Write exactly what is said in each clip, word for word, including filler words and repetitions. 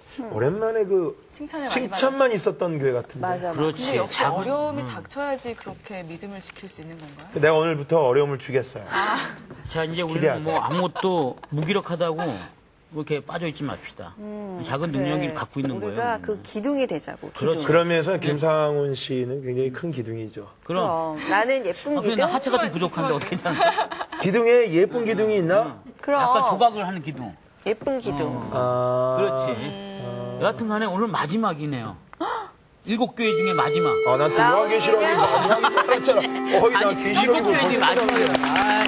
음. 오랜만에 그 칭찬만 있었던 교회 같은데. 맞아. 그렇지. 근데 역시 작은, 어려움이 음. 닥쳐야지 그렇게 믿음을 지킬 수 있는 건가요? 내가 오늘부터 어려움을 주겠어요. 아. 자, 이제 우리는 기대하세요. 뭐 아무것도 무기력하다고 이렇게 빠져있지 맙시다. 음, 작은 그래. 능력을 갖고 있는 우리가 거예요. 그 기둥이 되자고. 그렇죠. 기둥. 그러면서 김상훈 씨는 굉장히 큰 기둥이죠. 그럼. 그럼 나는 예쁜 아, 근데 기둥. 나 하체가 좀 부족한데 어떻게 괜찮아? 기둥에 예쁜 기둥이 있나? 그럼 약간 조각을 하는 기둥. 예쁜 기둥. 아. 그렇지. 여하튼 간에 오늘 마지막이네요. 일곱 교회 중에 마지막. 아, 난 또 요한계시록이 마지막이라고 했잖아. 어이, 나 아니, 계시록이 일곱 교회 중에 마지막이야. 아,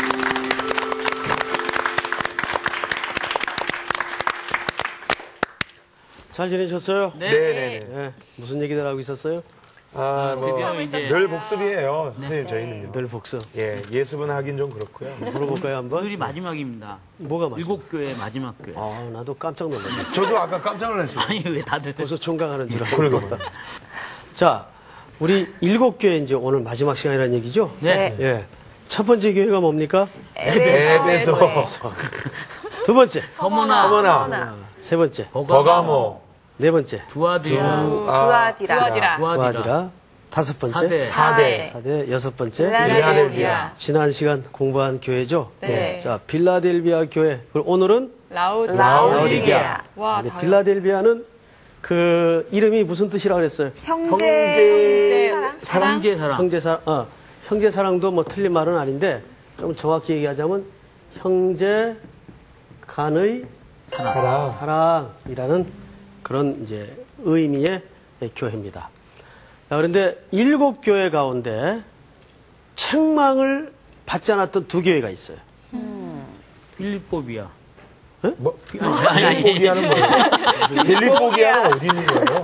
잘 지내셨어요? 네. 네네네. 네. 무슨 얘기들 하고 있었어요? 아, 뭐, 드디어 이제 늘 복습이에요. 선생님, 저희는요. 늘 복습. 예, 예습은 하긴 좀 그렇고요. 물어볼까요, 한번? 오늘이 마지막입니다. 뭐가 맞아? 일곱 교회 마지막 교회. 아, 나도 깜짝 놀랐네. 저도 아까 깜짝 놀랐어요. 아니 왜 다들 벌써 총각하는 줄 알고. 그러니까. 자, 우리 일곱 교회 이제 오늘 마지막 시간이라는 얘기죠? 네. 예. 첫 번째 교회가 뭡니까? 에베소, 두 번째. 서머나, 서머나, 세 번째. 버가모, 네 번째. 두아디라, 두아디라. 두아디라. 두아디라. 다섯 번째. 사대, 사대, 사대. 여섯 번째. 빌라델비아. 지난 시간 공부한 교회죠? 네. 자, 빌라델비아 교회. 그리고 오늘은 라우디. 라우디게아. 와, 근데 다 빌라델비아는 그 이름이 무슨 뜻이라고 그랬어요? 형제. 사랑. 형제 사랑. 형제 사랑, 어, 형제 사랑도 뭐 틀린 말은 아닌데 좀 정확히 얘기하자면 형제 간의 사랑. 사랑이라는 그런 이제 의미의 교회입니다. 자, 그런데 일곱 교회 가운데 책망을 받지 않았던 두 교회가 있어요. 필리포비아. 뭐, 아니, 아니. 빌리포기아는 뭐예요? 빌리포기아는 어디 있는 거예요?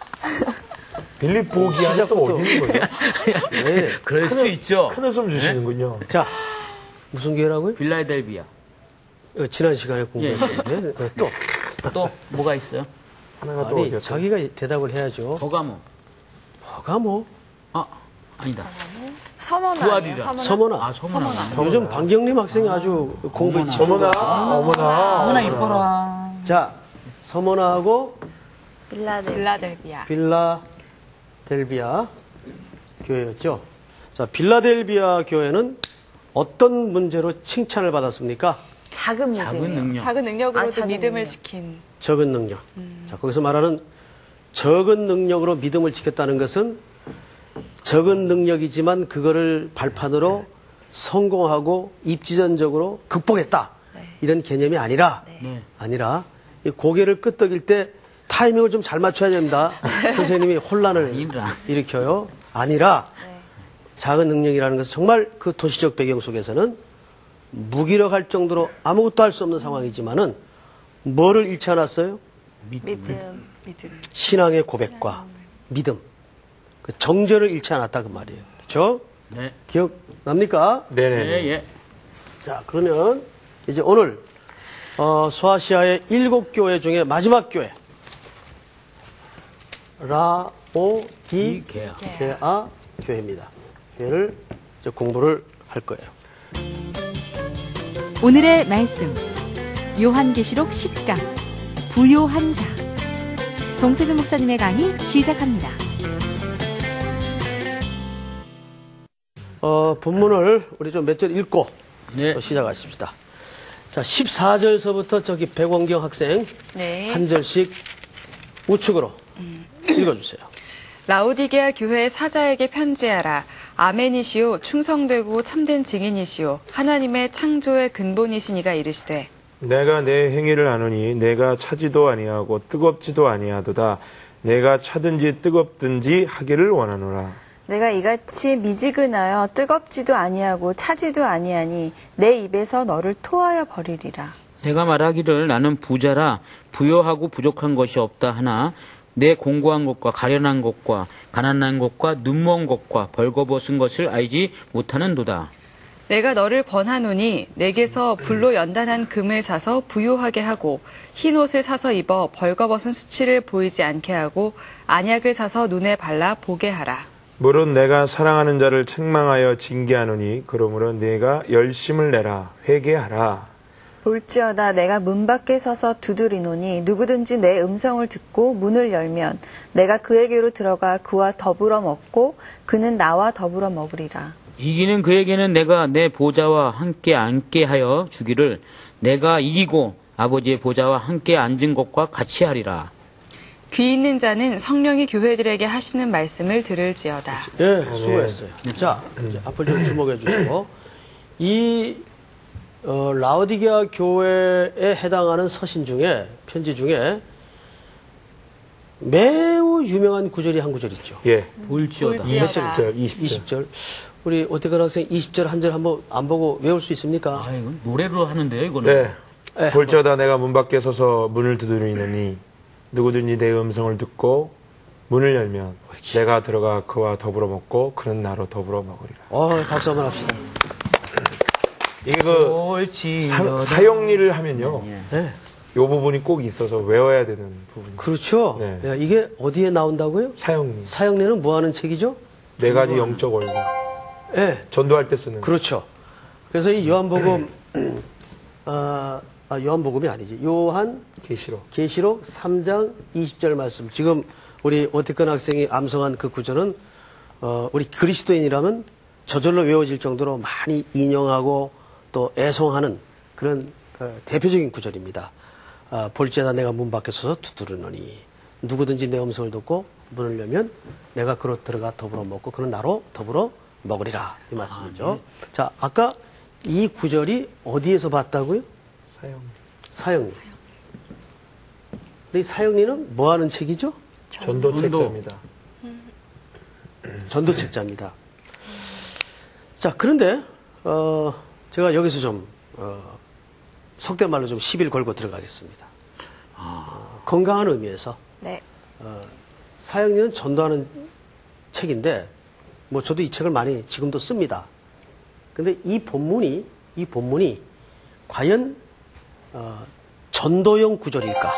빌리포기아는 또 어디 있는 거예요? 네. 그럴 수 있죠. 큰 웃음 주시는군요. 자, 무슨 교회라고요? 빌라델비아. 어, 지난 시간에 공부했는데 네, 또 또 뭐가 있어요? 하나가 또 아니 어디였어요? 자기가 대답을 해야죠. 버가모. 뭐가 뭐? 아, 아니다. 서머나. 두아디라. 서머나. 아, 서머나. 요즘 방경림 학생이 아주 공부에 어머나. 집중을 어머나, 어머나. 어머나 이뻐라. 자, 서머나하고 빌라델. 빌라델비아. 빌라델비아 교회였죠. 자, 빌라델비아 교회는 어떤 문제로 칭찬을 받았습니까? 작은 믿음. 작은 능력. 작은 능력으로도 아, 작은 믿음을 능력. 지킨. 적은 능력. 자, 거기서 말하는 적은 능력으로 믿음을 지켰다는 것은 적은 능력이지만 그거를 발판으로 성공하고 입지전적으로 극복했다. 이런 개념이 아니라, 네. 아니라 이 고개를 끄덕일 때 타이밍을 좀 잘 맞춰야 됩니다. 선생님이 혼란을 아니라. 일으켜요. 아니라 작은 능력이라는 것은 정말 그 도시적 배경 속에서는 무기력할 정도로 아무것도 할 수 없는 상황이지만은 뭐를 잃지 않았어요? 믿음. 믿음. 신앙의 고백과 믿음, 그 정절을 잃지 않았다 그 말이에요. 그렇죠? 네. 기억납니까? 네네. 예, 예. 자, 그러면 이제 오늘 어, 소아시아의 일곱 교회 중에 마지막 교회 라오디게아 게아. 교회입니다. 교회를 이제 공부를 할 거예요. 오늘의 말씀 요한계시록 십 강 부요한 자 송태근 목사님의 강의 시작합니다. 어, 본문을 우리 좀 몇 절 읽고 네. 또 시작하십시다. 자, 십사 절서부터 저기 백원경 학생 네. 한 절씩 우측으로 읽어주세요. 라우디게아 교회 사자에게 편지하라. 아멘이시오 충성되고 참된 증인이시오 하나님의 창조의 근본이신 이가 이르시되 내가 내 행위를 아노니 내가 차지도 아니하고 뜨겁지도 아니하도다. 내가 차든지 뜨겁든지 하기를 원하노라. 내가 이같이 미지근하여 뜨겁지도 아니하고 차지도 아니하니 내 입에서 너를 토하여 버리리라. 내가 말하기를 나는 부자라 부여하고 부족한 것이 없다 하나 내 공고한 것과 가련한 것과 가난한 것과 눈먼 것과 벌거벗은 것을 알지 못하는도다. 내가 너를 권하노니 내게서 불로 연단한 금을 사서 부요하게 하고 흰 옷을 사서 입어 벌거벗은 수치를 보이지 않게 하고 안약을 사서 눈에 발라 보게 하라. 물은 내가 사랑하는 자를 책망하여 징계하노니 그러므로 내가 열심을 내라 회개하라. 볼지어다 내가 문 밖에 서서 두드리노니 누구든지 내 음성을 듣고 문을 열면 내가 그에게로 들어가 그와 더불어 먹고 그는 나와 더불어 먹으리라. 이기는 그에게는 내가 내 보좌와 함께 앉게 하여 주기를 내가 이기고 아버지의 보좌와 함께 앉은 것과 같이 하리라. 귀 있는 자는 성령이 교회들에게 하시는 말씀을 들을지어다. 예, 수고했어요. 자, 이제 앞을 좀 주목해 주시고 이 어, 라오디게아 교회에 해당하는 서신 중에 편지 중에 매우 유명한 구절이 한 구절 있죠. 예. 볼지어다. 볼지어다. 이십 절, 이십 절. 이십 절. 우리 오태근 학생 이십 절 한 절 한번 안 보고 외울 수 있습니까? 아, 이건 노래로 하는데요, 이거는. 네. 네, 볼지어다 내가 문 밖에 서서 문을 두드리느니 누구든지 내 음성을 듣고 문을 열면 내가 들어가 그와 더불어 먹고 그는 나로 더불어 먹으리라. 어, 박수 한번 합시다. 이게 그 볼지어다. 사, 사형리를 하면요. 네. 이 부분이 꼭 있어서 외워야 되는 부분이. 그렇죠. 네. 야, 이게 어디에 나온다고요? 사형리. 사형리는 뭐 하는 책이죠? 네 가지 영적 원리. 예. 전도할 때 쓰는. 그렇죠. 그래서 이 요한복음, 아, 아, 요한복음이 아니지. 요한 계시록. 계시록 삼 장 이십 절 말씀. 지금 우리 오태근 학생이 암송한 그 구절은 어, 우리 그리스도인이라면 저절로 외워질 정도로 많이 인용하고 또 애송하는 그런 어, 대표적인 구절입니다. 아, 볼지어다 내가 문 밖에 서서 두드리노니 누구든지 내 음성을 듣고 문을 열면 내가 그로 들어가 더불어 먹고 그는 나로 더불어 먹으리라 이 말씀이죠. 자, 아까 이 구절이 어디에서 봤다고요? 사형리. 사형리. 이 사형리는 뭐 하는 책이죠? 전도 책자입니다. 전도 책자입니다. 자, 그런데 어, 제가 여기서 좀 어, 속된 말로 좀 시비를 걸고 들어가겠습니다. 어, 건강한 의미에서 네. 어, 사형리는 전도하는 책인데 뭐 저도 이 책을 많이 지금도 씁니다. 근데 이 본문이 이 본문이 과연 어, 전도용 구절일까?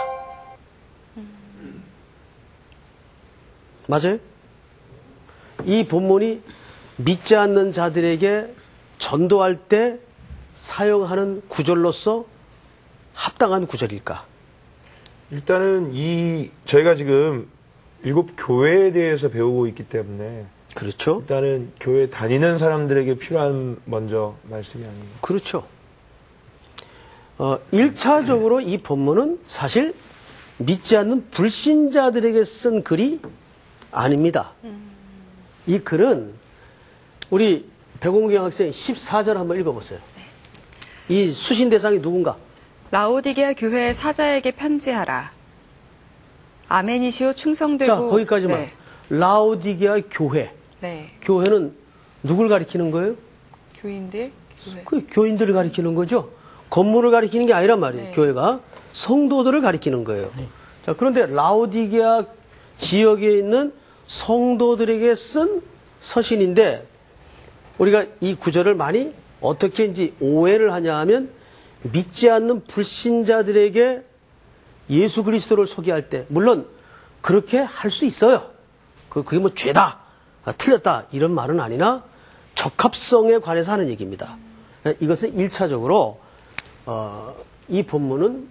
맞아요? 이 본문이 믿지 않는 자들에게 전도할 때 사용하는 구절로서 합당한 구절일까? 일단은 이 저희가 지금 일곱 교회에 대해서 배우고 있기 때문에 그렇죠? 일단은 교회 다니는 사람들에게 필요한 먼저 말씀이 아니에요. 그렇죠. 어, 일 차적으로 이 본문은 사실 믿지 않는 불신자들에게 쓴 글이 아닙니다. 이 글은 우리 백홍경 학생 십사 절 한번 읽어보세요. 이 수신 대상이 누군가? 라오디게아 교회의 사자에게 편지하라. 아멘이시오 충성되고. 자, 거기까지만. 네. 라오디게아 교회. 네. 교회는 누굴 가리키는 거예요? 교인들. 교회. 그 교인들을 가리키는 거죠. 건물을 가리키는 게 아니란 말이에요. 네. 교회가 성도들을 가리키는 거예요. 자, 그런데 라오디게아 지역에 있는 성도들에게 쓴 서신인데 우리가 이 구절을 많이 어떻게 이제 오해를 하냐 하면 믿지 않는 불신자들에게 예수 그리스도를 소개할 때 물론 그렇게 할 수 있어요. 그 그게 뭐 죄다, 아, 틀렸다 이런 말은 아니나 적합성에 관해서 하는 얘기입니다. 이것은 일 차적으로 어, 이 본문은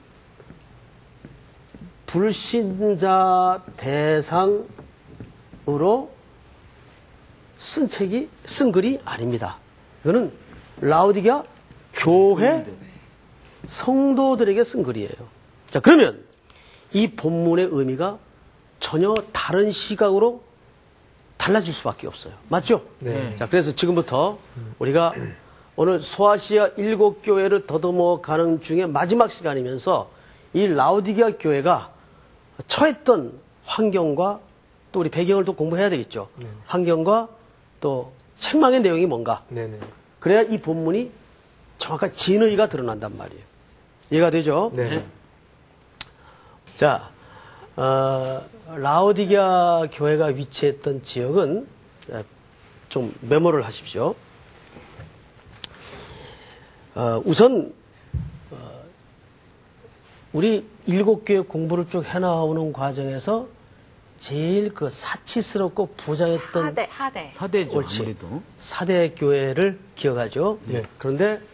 불신자 대상으로 쓴 책이 쓴 글이 아닙니다. 이거는 라오디게아 교회 성도들에게 쓴 글이에요. 자, 그러면 이 본문의 의미가 전혀 다른 시각으로 달라질 수밖에 없어요. 맞죠? 네. 자, 그래서 지금부터 우리가 오늘 소아시아 일곱 교회를 더듬어 가는 중에 마지막 시간이면서 이 라오디게아 교회가 처했던 환경과 또 우리 배경을 또 공부해야 되겠죠. 네. 환경과 또 책망의 내용이 뭔가. 네네. 그래야 이 본문이 정확한 진의가 드러난단 말이에요. 이해가 되죠? 네. 자, 어, 라오디게아 교회가 위치했던 지역은 좀 메모를 하십시오. 어, 우선 어, 우리 일곱 교회 공부를 쭉 해나오는 과정에서 제일 그 사치스럽고 부자였던 하대. 사대. 사대죠, 옳지. 아무래도. 사대 교회를 기억하죠. 네. 그런데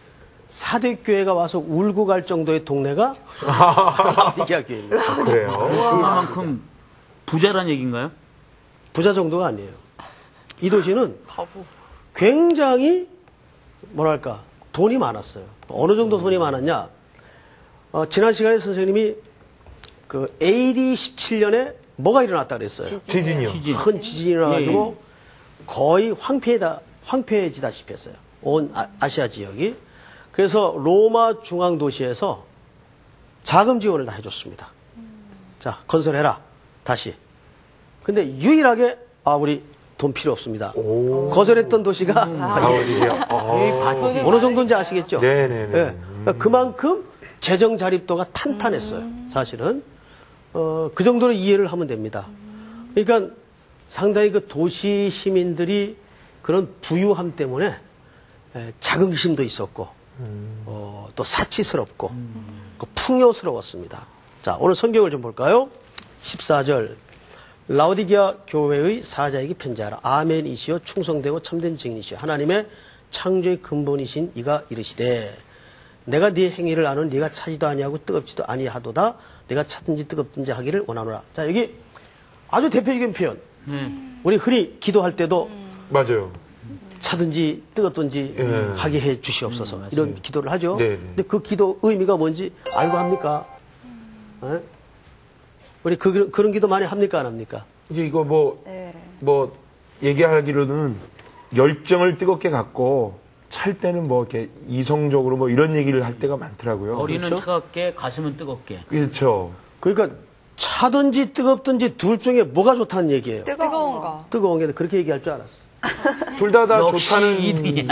사대교회가 와서 울고 갈 정도의 동네가 라오디게아 교회입니다. 아, 그래요? 그만큼 부자란 얘기인가요? 부자 정도가 아니에요. 이 도시는 굉장히 뭐랄까 돈이 많았어요. 어느 정도 돈이 많았냐? 어, 지난 시간에 선생님이 그 에이디 십칠 년에 뭐가 일어났다 그랬어요. 지진이요. 지진. 큰 지진이 일어나가지고 거의 황폐다 황폐해지다시피 했어요. 온 아, 아시아 지역이. 그래서 로마 중앙 도시에서 자금 지원을 다 해줬습니다. 자 건설해라 다시. 근데 유일하게 아 우리 돈 필요 없습니다. 거절했던 도시가 라오디게아. 여기 받지. 어느 정도인지 아시겠죠? 네네네. 예. 그러니까 그만큼 재정 자립도가 탄탄했어요. 사실은 어, 그 정도로 이해를 하면 됩니다. 그러니까 상당히 그 도시 시민들이 그런 부유함 때문에 에, 자긍심도 있었고 어, 또 사치스럽고 그 풍요스러웠습니다. 자 오늘 성경을 좀 볼까요? 십사 절 라오디게아 교회의 사자에게 편지하라. 아멘이시여 충성되고 참된 증인이시여 하나님의 창조의 근본이신 이가 이르시되 내가 네 행위를 아는 네가 차지도 아니하고 뜨겁지도 아니하도다. 내가 차든지 뜨겁든지 하기를 원하노라. 자 여기 아주 대표적인 표현. 네. 우리 흔히 기도할 때도 맞아요. 차든지 뜨겁든지 예. 하게 해 주시옵소서. 음, 이런 기도를 하죠. 네, 네. 근데 그 기도 의미가 뭔지 알고 합니까? 예? 우리 그, 그런 기도 많이 합니까 안 합니까? 이제 이거 뭐, 네. 뭐, 얘기하기로는 열정을 뜨겁게 갖고 찰 때는 뭐 이렇게 이성적으로 뭐 이런 얘기를 할 때가 많더라고요. 머리는 그렇죠? 차갑게, 가슴은 뜨겁게. 그렇죠. 그러니까 차든지 뜨겁든지 둘 중에 뭐가 좋다는 얘기예요. 뜨거운 거. 뜨거운 게 그렇게 얘기할 줄 알았어. 둘 다 다 역시 좋다는. 이들이야.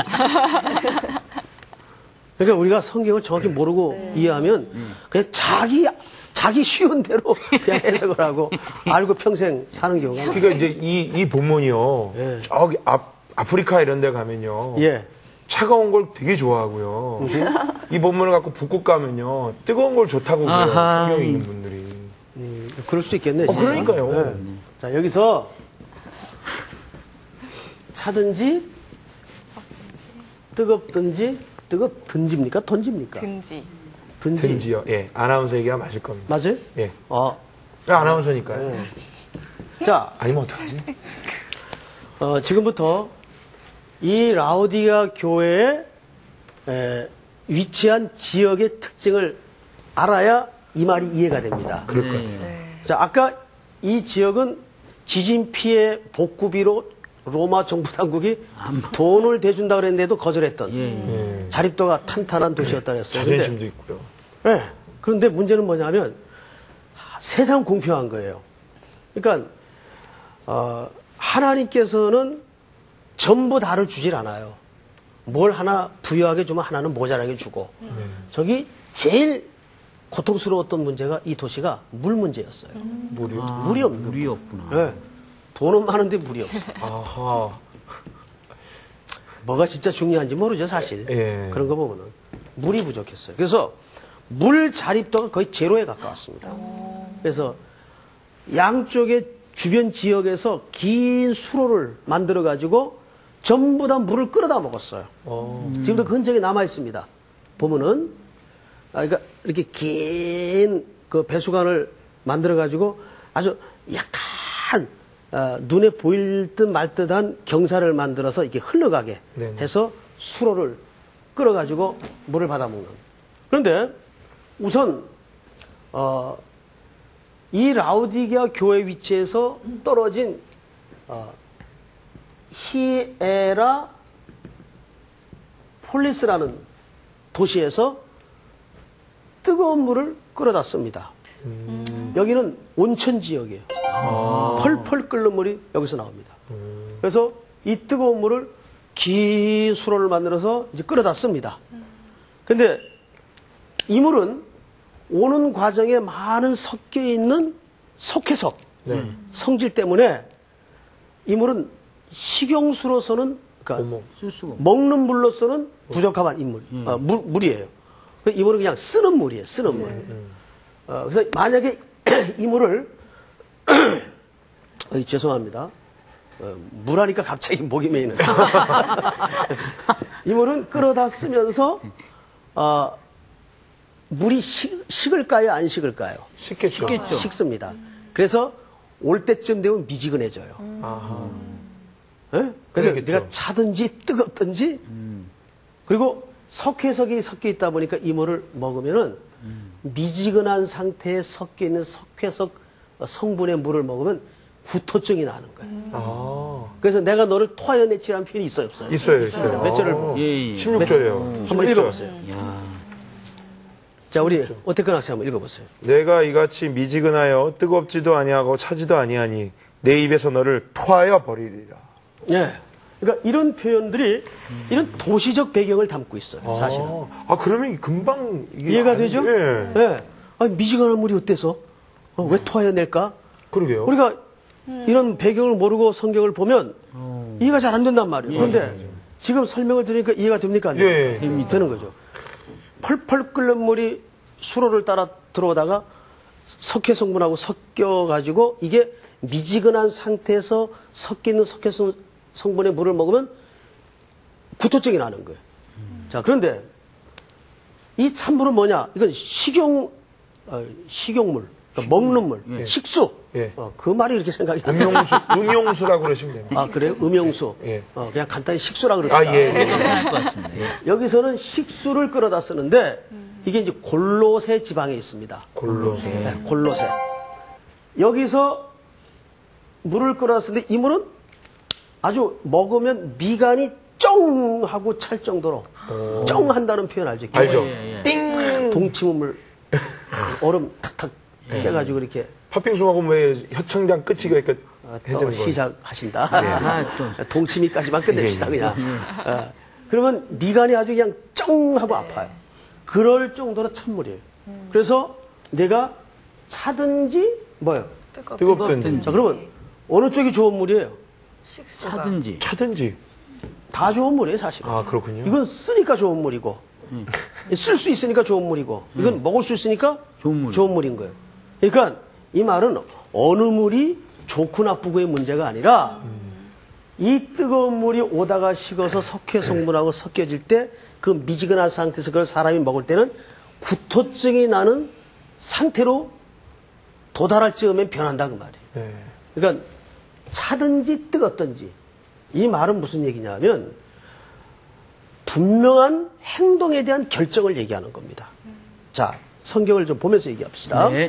그러니까 우리가 성경을 정확히 모르고 이해하면 그냥 자기 자기 쉬운 대로 그냥 해석을 하고 알고 평생 사는 경우가 많아요. 그러니까 이제 이, 이 본문이요. 예. 저기 앞, 아프리카 이런 데 가면요. 예. 차가운 걸 되게 좋아하고요. 이 본문을 갖고 북극 가면요. 뜨거운 걸 좋다고 그래요. 아하. 성경에 있는 분들이. 음, 그럴 수 있겠네. 어, 진짜. 그러니까요. 네. 자, 여기서 차든지 뜨겁든지 뜨겁든지입니까? 던집니까? 금지. 든지. 든지요. 예. 아나운서 얘기가 맞을 겁니다. 맞아요? 예. 어. 아나운서니까요. 네. 자, 아니면 어떡하지? 어, 지금부터 이 라오디게아 교회에 에, 위치한 지역의 특징을 알아야 이 말이 이해가 됩니다. 그럴 것 네. 같아요. 자, 아까 이 지역은 지진 피해 복구비로 로마 정부 당국이 돈을 대준다 그랬는데도 거절했던 예. 예. 자립도가 탄탄한 도시였다 그랬어요. 근데, 자존심도 있고요. 네. 그런데 문제는 뭐냐면 세상 공평한 거예요. 그러니까 어, 하나님께서는 전부 다를 주질 않아요. 뭘 하나 부유하게 주면 하나는 모자라게 주고. 저기 제일 고통스러웠던 문제가 이 도시가 물 문제였어요. 물이. 아, 물이 없는 물이 없구나. 네. 돈은 많은데 물이 없어. 아하. 뭐가 진짜 중요한지 모르죠, 사실. 예. 그런 거 보면은. 물이 부족했어요. 그래서 물 자립도가 거의 제로에 가까웠습니다. 그래서 양쪽의 주변 지역에서 긴 수로를 만들어 가지고 전부 다 물을 끌어다 먹었어요. 어. 지금도 그 흔적이 남아 있습니다. 보면은 아, 그러니까 이렇게 긴 그 배수관을 만들어 가지고 아주 약간 어, 눈에 보일 듯 말 듯한 경사를 만들어서 이렇게 흘러가게 네네. 해서 수로를 끌어 가지고 물을 받아 먹는. 그런데 우선 어, 이 라오디게아 교회 위치에서 떨어진 어, 히에라 폴리스라는 도시에서 뜨거운 물을 끌어다 씁니다. 음. 여기는 온천 지역이에요. 아. 펄펄 끓는 물이 여기서 나옵니다. 그래서 이 뜨거운 물을 긴 수로를 만들어서 이제 끌어다 씁니다. 근데 이 물은 오는 과정에 많은 섞여 있는 석회석, 네. 성질 때문에 이 물은 식용수로서는 그러니까 어머. 쓸 수가 없 먹는 물로서는 부적합한 인물, 어, 물, 물이에요. 이 물은 그냥 쓰는 물이에요. 쓰는 물. 어, 그래서 만약에 이 물을 어이, 죄송합니다. 어, 물하니까 갑자기 목이 메이는. 이 물은 끌어다 쓰면서 어, 물이 식, 식을까요? 안 식을까요? 쉽겠죠. 쉽겠죠. 식습니다. 그래서 올 때쯤 되면 미지근해져요. 아하. 예? 그래서 그러겠죠. 내가 차든지 뜨겁든지 그리고 석회석이 섞여 있다 보니까 이 물을 먹으면은 미지근한 상태에 섞여 있는 석회석 성분의 물을 먹으면 구토증이 나는 거예요. 아. 그래서 내가 너를 토하여내치라는 표현이 있어요, 없어요? 있어요, 있어요. 몇 절을 아. 예, 예. 십육 절이에요. 한번 읽어보세요. 야, 자, 우리 오태근 학생 한번 읽어보세요. 내가 이같이 미지근하여 뜨겁지도 아니하고 차지도 아니하니 내 입에서 너를 토하여 버리리라. 예. 그러니까 이런 표현들이 이런 도시적 배경을 담고 있어요, 사실은. 아, 아, 그러면 금방 이게 이해가 안- 되죠? 예. 예. 아니, 미지근한 물이 어때서? 어, 왜 토하여낼까? 그러게요. 우리가 이런 배경을 모르고 성경을 보면 이해가 잘 안 된단 말이에요. 그런데 지금 설명을 들으니까 이해가 됩니까? 안 예, 됩니까? 되는 거죠. 펄펄 끓는 물이 수로를 따라 들어오다가 석회 성분하고 섞여가지고 이게 미지근한 상태에서 섞여 있는 석회 성- 성분의 물을 먹으면 구토증이 나는 거예요. 자, 그런데 이 찬물은 뭐냐? 이건 식용, 어, 식용물, 그러니까 먹는 물, 식수. 예. 어, 그 말이 이렇게 생각이 안 나요. 음용수, 음용수라고 그러시면 됩니다. 아, 그래요? 음용수. 예. 어, 그냥 간단히 식수라 그럽시다. 아, 예. 예. 할 것 같습니다. 예. 여기서는 식수를 끌어다 쓰는데 이게 이제 골로새 지방에 있습니다. 골로. 네, 골로새. 여기서 물을 끌어다 쓰는데 이 물은 아주 먹으면 미간이 쩡 하고 찰 정도로 쩡 한다는 표현 알죠? 알죠? 예, 예. 띵! 동치물 얼음 탁탁 깨가지고 이렇게 팥빙수 먹으면 왜 혀창장 끝이 이렇게 어, 해지는 또 거예요? 시작하신다. 아, 또. 동치미까지만 끝냅시다, 예, 예. 그냥. 어, 그러면 미간이 아주 그냥 쩡 하고 아파요. 그럴 정도로 찬물이에요. 그래서 내가 차든지 뭐요? 뜨겁든지. 자, 그러면 어느 쪽이 좋은 물이에요? 차든지. 차든지. 다 좋은 물이에요, 사실은. 아, 그렇군요. 이건 쓰니까 좋은 물이고, 쓸 수 있으니까 좋은 물이고, 이건 먹을 수 있으니까 좋은 물. 인 거예요. 그러니까 이 말은 어느 물이 좋고 나쁘고의 문제가 아니라 이 뜨거운 물이 오다가 식어서 석회 성분하고 섞여질 때 그 미지근한 상태에서 그걸 사람이 먹을 때는 구토증이 나는 상태로 도달할 즈음에 변한다 그 말이에요. 네. 그러니까 차든지 뜨겁든지 이 말은 무슨 얘기냐면 분명한 행동에 대한 결정을 얘기하는 겁니다. 자, 성경을 좀 보면서 얘기합시다. 네.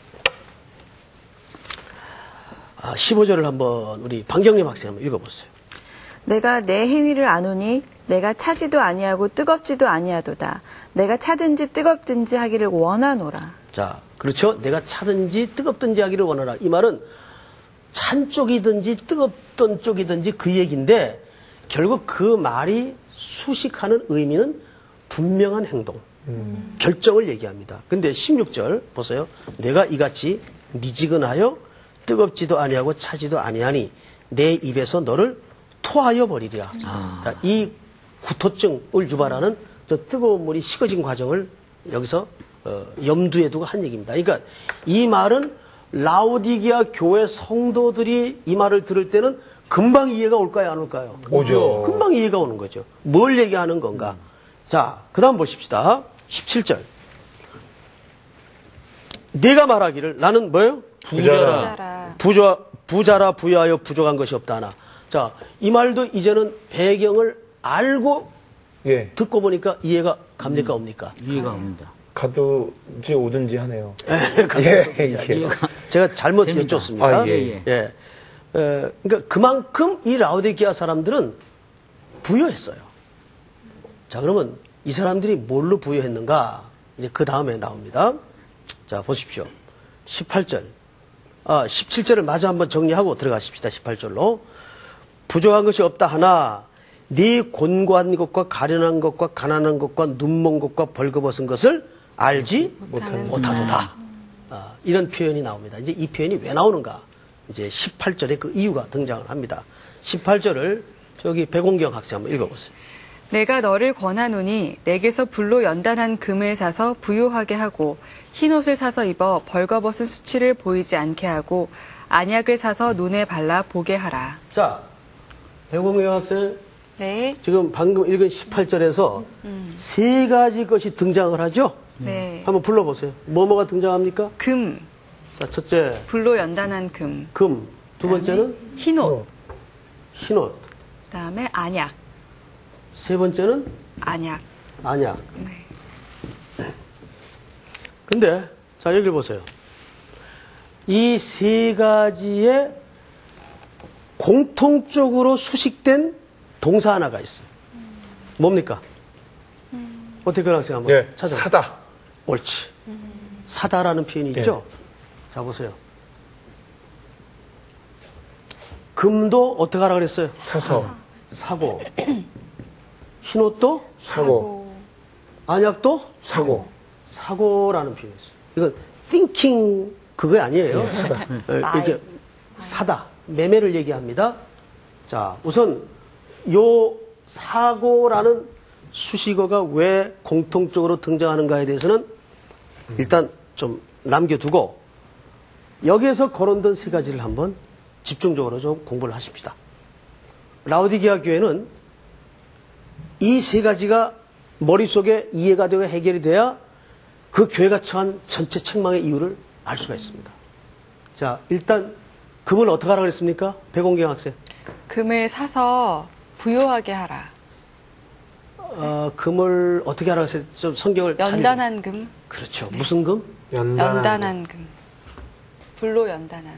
아, 십오 절을 한번 우리 방경림 학생 한번 읽어보세요. 내가 내 행위를 아노니 내가 차지도 아니하고 뜨겁지도 아니하도다. 내가 차든지 뜨겁든지 하기를 원하노라. 자, 그렇죠. 내가 차든지 뜨겁든지 하기를 원하라. 이 말은 찬 쪽이든지 뜨겁던 쪽이든지 그 얘기인데 결국 그 말이 수식하는 의미는 분명한 행동, 음. 결정을 얘기합니다. 근데 십육 절 보세요. 내가 이같이 미지근하여 뜨겁지도 아니하고 차지도 아니하니 내 입에서 너를 토하여 버리리라. 아. 자, 이 구토증을 유발하는 저 뜨거운 물이 식어진 과정을 여기서 어, 염두에 두고 한 얘기입니다. 그러니까 이 말은 라오디게아 교회 성도들이 이 말을 들을 때는 금방 이해가 올까요, 안 올까요? 오죠. 금방 이해가 오는 거죠. 뭘 얘기하는 건가? 자, 그 다음 보십시다. 십칠 절. 내가 말하기를 나는 뭐예요? 부자라. 부자라. 부자, 부자라 부여하여 부족한 것이 없다 하나. 자, 이 말도 이제는 배경을 알고 예. 듣고 보니까 이해가 갑니까, 옵니까? 이해가 옵니다. 가든지 오든지 하네요. 예, 예. 제가 잘못 됩니다. 여쭙습니다. 아, 예, 예. 에, 그러니까 그만큼 이 라오디게아 사람들은 부여했어요. 자, 그러면 이 사람들이 뭘로 부여했는가? 이제 그 다음에 나옵니다. 자, 보십시오. 십팔 절. 아, 십칠 절을 마저 한번 정리하고 들어가십시다. 십팔 절로. 부족한 것이 없다 하나 네 곤고한 것과 가련한 것과 가난한 것과 눈먼 것과 벌거벗은 것을 알지 못하는 못하도다. 아, 이런 표현이 나옵니다. 이제 이 표현이 왜 나오는가? 이제 십팔 절에 그 이유가 등장을 합니다. 십팔 절을 저기 백원경 학생 한번 읽어보세요. 내가 너를 권하노니 내게서 불로 연단한 금을 사서 부요하게 하고 흰옷을 사서 입어 벌거벗은 수치를 보이지 않게 하고 안약을 사서 눈에 발라 보게 하라. 자, 백원경 학생 네. 지금 방금 읽은 십팔 절에서 세 가지 것이 등장을 하죠? 네. 한번 불러보세요. 뭐뭐가 등장합니까? 금, 자, 첫째, 불로 연단한 금. 금. 두 번째는 흰옷. 흰옷. 그다음에 안약. 세 번째는 안약. 안약. 네. 근데, 자, 여기 보세요. 이 세 가지에 공통적으로 수식된 동사 하나가 있어요. 뭡니까? 어떻게 그 학생 한번 예, 찾아봐. 사다. 옳지. 사다라는 표현이 예. 있죠? 자, 보세요. 금도 어떻게 하라 그랬어요? 사서. 사고. 흰옷도 사고. 안약도 사고. 사고라는 표현이 있어요. 이건 thinking 그거 아니에요. 예, 사다. 어, 이렇게 사다. 매매를 얘기합니다. 자, 우선 요 사고라는 수식어가 왜 공통적으로 등장하는가에 대해서는 일단 좀 남겨두고 여기에서 거론된 세 가지를 한번 집중적으로 좀 공부를 하십시다. 라오디게아 교회는 이 세 가지가 머릿속에 이해가 되고 해결이 돼야 그 교회가 처한 전체 책망의 이유를 알 수가 있습니다. 자, 일단 금을 어떻게 하라 그랬습니까? 백원경 학생. 금을 사서 부요하게 하라. 어, 금을 어떻게 하라 그랬어요? 좀 성경을 잘 연단한 금. 읽어. 그렇죠. 무슨 금? 연단한. 연단한 금. 불로 연단한.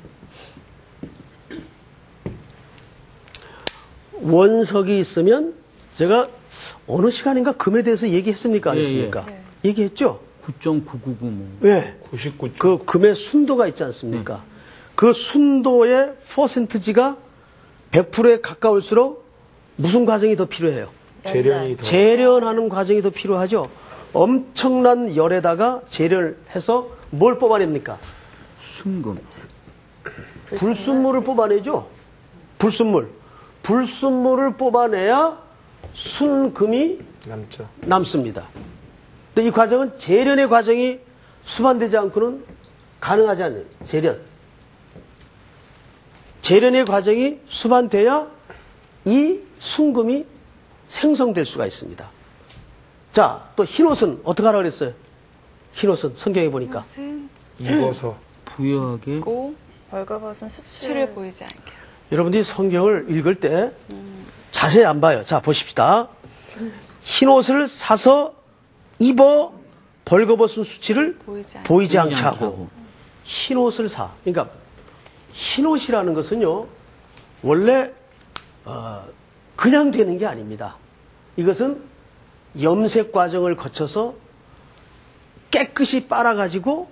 원석이 있으면 제가 어느 시간인가 금에 대해서 얘기했습니까? 안 예, 했습니까? 예. 얘기했죠? 구 점 구구구 뭐. 왜? 구십구 점. 그 금의 순도가 있지 않습니까? 그 순도의 퍼센트지가 백 퍼센트에 가까울수록 무슨 과정이 더 필요해요? 재련이 더. 재련하는 과정이 더 필요하죠. 엄청난 열에다가 재련해서 뭘 뽑아냅니까? 순금. 불순물을 뽑아내죠. 불순물. 불순물을 뽑아내야 순금이 남죠. 남습니다. 근데 이 과정은 재련의 과정이 수반되지 않고는 가능하지 않는 재련. 재련의 과정이 수반돼야 이 순금이 생성될 수가 있습니다. 자, 또 흰옷은 어떻게 하라 그랬어요? 흰옷은 성경에 보니까 것은 입어서. 부여하게. 고 벌거벗은 수치를 수치를 보이지 않게. 여러분들이 성경을 읽을 때 자세히 안 봐요. 자, 보십시다. 흰옷을 사서 입어 벌거벗은 수치를 보이지 않게. 보이지 않게 보이지 않게 하고 하고. 흰옷을 사. 그러니까 흰옷이라는 것은요. 원래 어, 그냥 되는 게 아닙니다. 이것은 염색 과정을 거쳐서 깨끗이 빨아가지고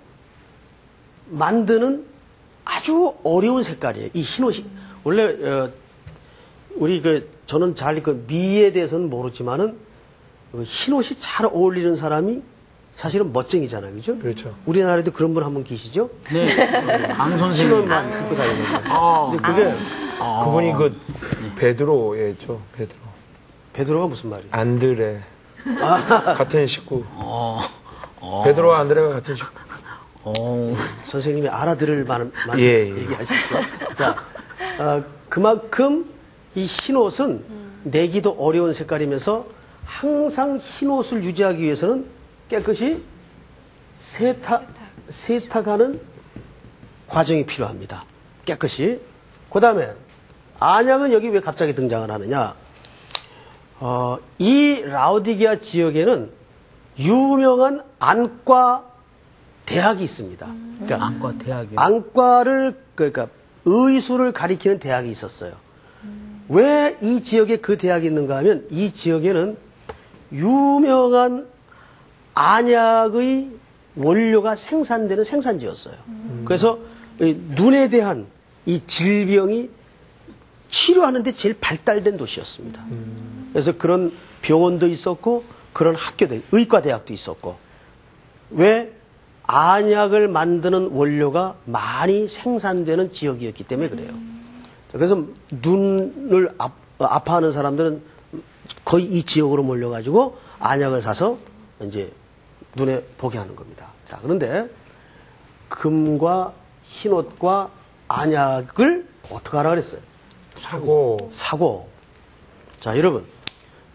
만드는 아주 어려운 색깔이에요. 이 흰옷이. 원래 어, 우리 그 저는 잘 그 미에 대해서는 모르지만은 그 흰옷이 잘 어울리는 사람이 사실은 멋쟁이잖아요. 그죠? 그렇죠. 우리나라에도 그런 분 한 분 계시죠? 네. 강 선생님. 흰옷만 입고 다니는 분. 아. 근데 그게 그분이 그 베드로였죠. 베드로. 베드로가 무슨 말이에요? 안드레. 같은 식구. 어. 어. 베드로와 안드레가 같은 식구. 어. 선생님이 알아들을 만한 만 예, 예. 얘기하십시오. 자, 어, 그만큼 이 흰옷은 내기도 어려운 색깔이면서 항상 흰옷을 유지하기 위해서는 깨끗이 세탁, 세탁하는 과정이 필요합니다. 깨끗이. 그 다음에 안약은 여기 왜 갑자기 등장을 하느냐. 어, 이 라오디게아 지역에는 유명한 안과 대학이 있습니다. 그러니까 안과 대학이요. 안과를 그러니까 의술을 가리키는 대학이 있었어요. 왜 이 지역에 그 대학이 있는가 하면 이 지역에는 유명한 안약의 원료가 생산되는 생산지였어요. 그래서 이 눈에 대한 이 질병이 치료하는데 제일 발달된 도시였습니다. 그래서 그런 병원도 있었고 그런 학교도 의과대학도 있었고 왜 안약을 만드는 원료가 많이 생산되는 지역이었기 때문에 그래요. 그래서 눈을 아, 아파하는 사람들은 거의 이 지역으로 몰려가지고 안약을 사서 이제 눈에 보게 하는 겁니다. 자, 그런데 금과 흰옷과 안약을 어떻게 하라 그랬어요? 사고. 사고. 자, 여러분.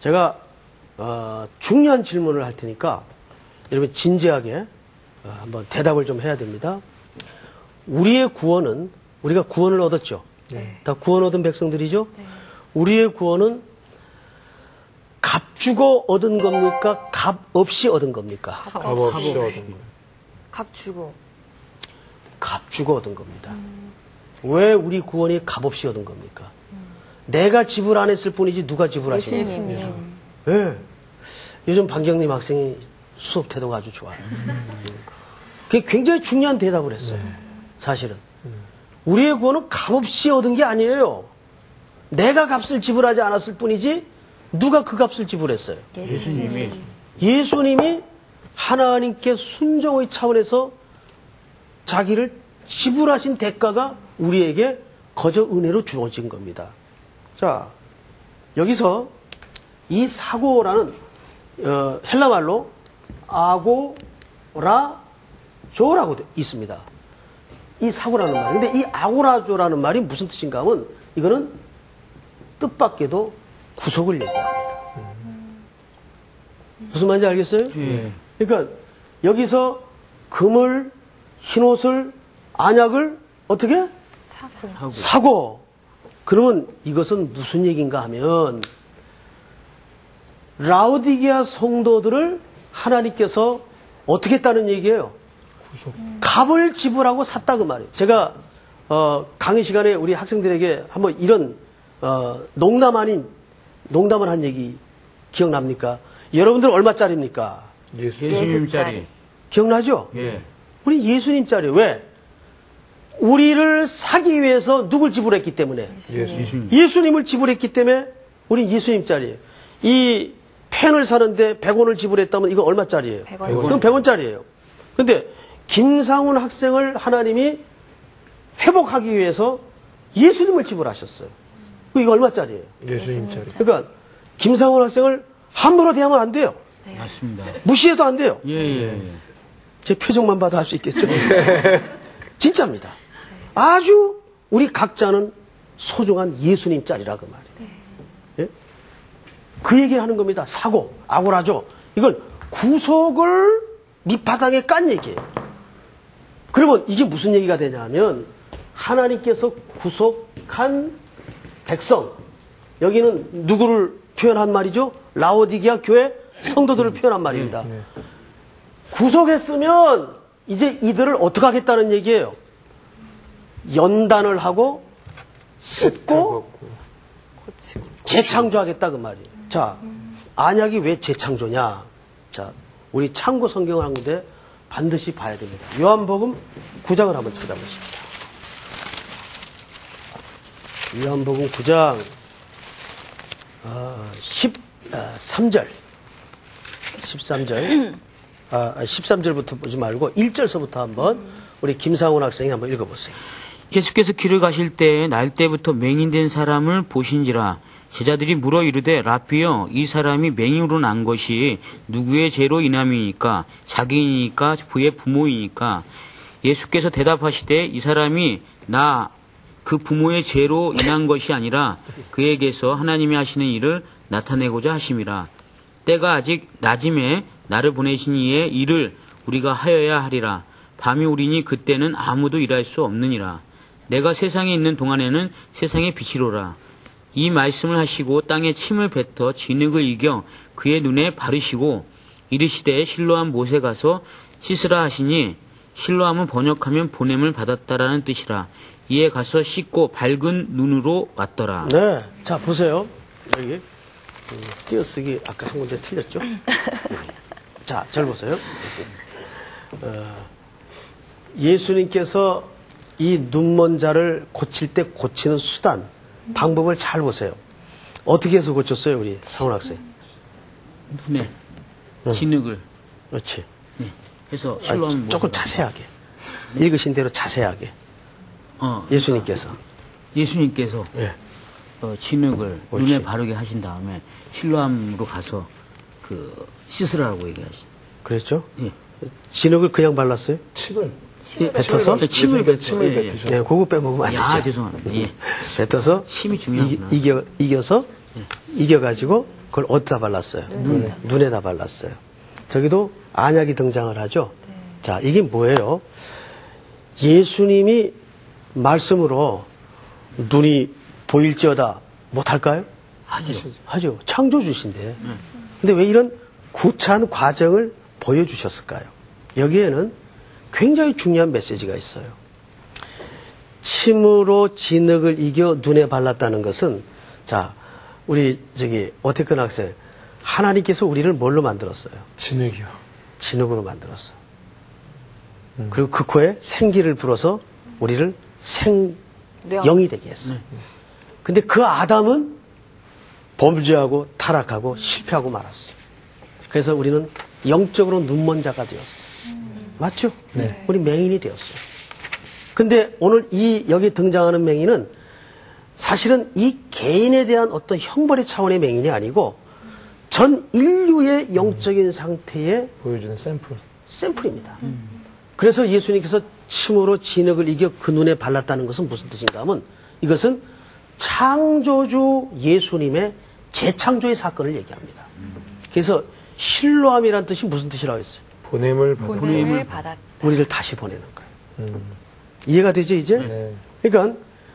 제가 어, 중요한 질문을 할 테니까 여러분 진지하게 어, 한번 대답을 좀 해야 됩니다. 우리의 구원은 우리가 구원을 얻었죠. 네. 다 구원 얻은 백성들이죠. 우리의 구원은 값 주고 얻은 겁니까? 값 없이 얻은 겁니까? 값 없이 얻은 거예요. 값 주고. 값 주고 얻은 겁니다. 왜 우리 구원이 값 없이 얻은 겁니까? 내가 지불 안 했을 뿐이지 누가 지불하신 거예요? 예수님이. 네. 요즘 반경림 학생이 수업 태도가 아주 좋아요. 그게 굉장히 중요한 대답을 했어요. 사실은. 우리의 구원은 값없이 얻은 게 아니에요. 내가 값을 지불하지 않았을 뿐이지 누가 그 값을 지불했어요? 예수님이 예수님이 하나님께 순종의 차원에서 자기를 지불하신 대가가 우리에게 거저 은혜로 주어진 겁니다. 자, 여기서 이 사고라는 어, 헬라말로 아고라조라고 있습니다. 이 사고라는 말. 근데 이 아고라조라는 말이 무슨 뜻인가 하면 이거는 뜻밖에도 구속을 얘기합니다. 무슨 말인지 알겠어요? 예. 그러니까 여기서 금을, 흰옷을, 안약을 어떻게? 하고 사고. 그러면 이것은 무슨 얘기인가 하면 라오디게아 성도들을 하나님께서 어떻게 했다는 얘기예요? 값을 지불하고 샀다 그 말이에요. 제가 어, 강의 시간에 우리 학생들에게 한번 이런 어, 농담 아닌 농담을 한 얘기 기억납니까? 여러분들 얼마짜리입니까? 예수. 예수님짜리. 기억나죠? 예. 우리 예수님짜리. 왜? 우리를 사기 위해서 누굴 지불했기 때문에? 예수. 예수님. 예수님을 지불했기 때문에 우리 예수님짜리예요. 이 펜을 사는데 백 원을 지불했다면 이거 얼마짜리예요? 백 원. 그럼 백 원짜리예요. 근데 김상훈 학생을 하나님이 회복하기 위해서 예수님을 지불하셨어요. 그럼 이거 얼마짜리예요? 예수님짜리. 그러니까 김상훈 학생을 함부로 대하면 안 돼요. 맞습니다. 무시해도 안 돼요. 예, 예. 제 표정만 봐도 알 수 있겠죠? 진짜입니다. 아주 우리 각자는 소중한 예수님 짤이라 그 말이에요. 예? 그 얘기를 하는 겁니다. 사고, 아고라죠. 이건 구속을 밑바닥에 깐 얘기예요. 그러면 이게 무슨 얘기가 되냐면 하나님께서 구속한 백성, 여기는 누구를 표현한 말이죠? 라오디게아 교회 성도들을 표현한 말입니다. 구속했으면 이제 이들을 어떻게 하겠다는 얘기예요? 연단을 하고 씻고 재창조하겠다 그 말이에요. 자, 안약이 왜 재창조냐? 자, 우리 참고 성경을 한 군데 반드시 봐야 됩니다. 요한복음 구 장을 한번 찾아보십니다. 요한복음 구 장 어, 십삼 절 십삼 절 아, 십삼 절부터 보지 말고 일 절서부터 한번 우리 김상훈 학생이 한번 읽어보세요. 예수께서 길을 가실 때에 날 때부터 맹인된 사람을 보신지라 제자들이 물어 이르되 라피여 이 사람이 맹인으로 난 것이 누구의 죄로 인함이니까 자기이니까 그의 부모이니까 예수께서 대답하시되 이 사람이 나 그 부모의 죄로 인한 것이 아니라 그에게서 하나님이 하시는 일을 나타내고자 하심이라. 때가 아직 낮음에 나를 보내신 이의 일을 우리가 하여야 하리라. 밤이 오리니 그때는 아무도 일할 수 없느니라. 내가 세상에 있는 동안에는 세상의 빛이로라. 이 말씀을 하시고 땅에 침을 뱉어 진흙을 이겨 그의 눈에 바르시고 이르시되 실로암 못에 가서 씻으라 하시니 실로암은 번역하면 보냄을 받았다라는 뜻이라. 이에 가서 씻고 밝은 눈으로 왔더라. 네, 자 보세요. 여기 음, 띄어쓰기 아까 한 군데 틀렸죠? 자, 잘 보세요. 어, 예수님께서 이 눈먼 자를 고칠 때 고치는 수단, 방법을 잘 보세요. 어떻게 해서 고쳤어요, 우리 상훈 학생? 눈에 진흙을 그렇지. 네, 해서 아, 실로암 조금 못에 자세하게. 읽으신 대로 자세하게. 어, 예수님께서. 예수님께서 예. 어, 진흙을 옳지. 눈에 바르게 하신 다음에 실로암으로 가서 그 씻으라고 얘기하시. 그랬죠? 예. 진흙을 그냥 발랐어요? 침을. 예, 뱉어서? 예, 침을 뱉어. 침을 예, 예. 뱉으셔. 네, 그거 빼먹으면 안 야, 되죠. 죄송합니다. 예. 뱉어서 침이 이, 중요하구나. 이겨, 이겨서 이겨가지고 그걸 어디다 발랐어요? 눈에. 눈에다 발랐어요. 저기도 안약이 등장을 하죠. 네. 자, 이게 뭐예요? 예수님이 말씀으로 눈이 보일지어다 못할까요? 하죠. 하죠. 창조주신데. 근데 왜 이런 구차한 과정을 보여주셨을까요? 여기에는 굉장히 중요한 메시지가 있어요. 침으로 진흙을 이겨 눈에 발랐다는 것은, 자, 우리 저기 오태근 학생, 하나님께서 우리를 뭘로 만들었어요? 진흙이요. 진흙으로 만들었어. 음. 그리고 그 코에 생기를 불어서 우리를 생영이 되게 했어. 음. 근데 그 아담은 범죄하고 타락하고 실패하고 말았어. 그래서 우리는 영적으로 눈먼 자가 되었어. 음. 맞죠? 네. 우리 맹인이 되었어. 근데 오늘 이 여기 등장하는 맹인은 사실은 이 개인에 대한 어떤 형벌의 차원의 맹인이 아니고 전 인류의 영적인 상태에 보여주는 샘플. 샘플입니다. 음. 그래서 예수님께서 침으로 진흙을 이겨 그 눈에 발랐다는 것은 무슨 뜻인가 하면 이것은 창조주 예수님의 재창조의 사건을 얘기합니다. 그래서 실로함이라는 뜻이 무슨 뜻이라고 했어요? 보냄을 받았다. 보냄을 받았다. 우리를 다시 보내는 거예요. 음. 이해가 되죠, 이제? 네. 그러니까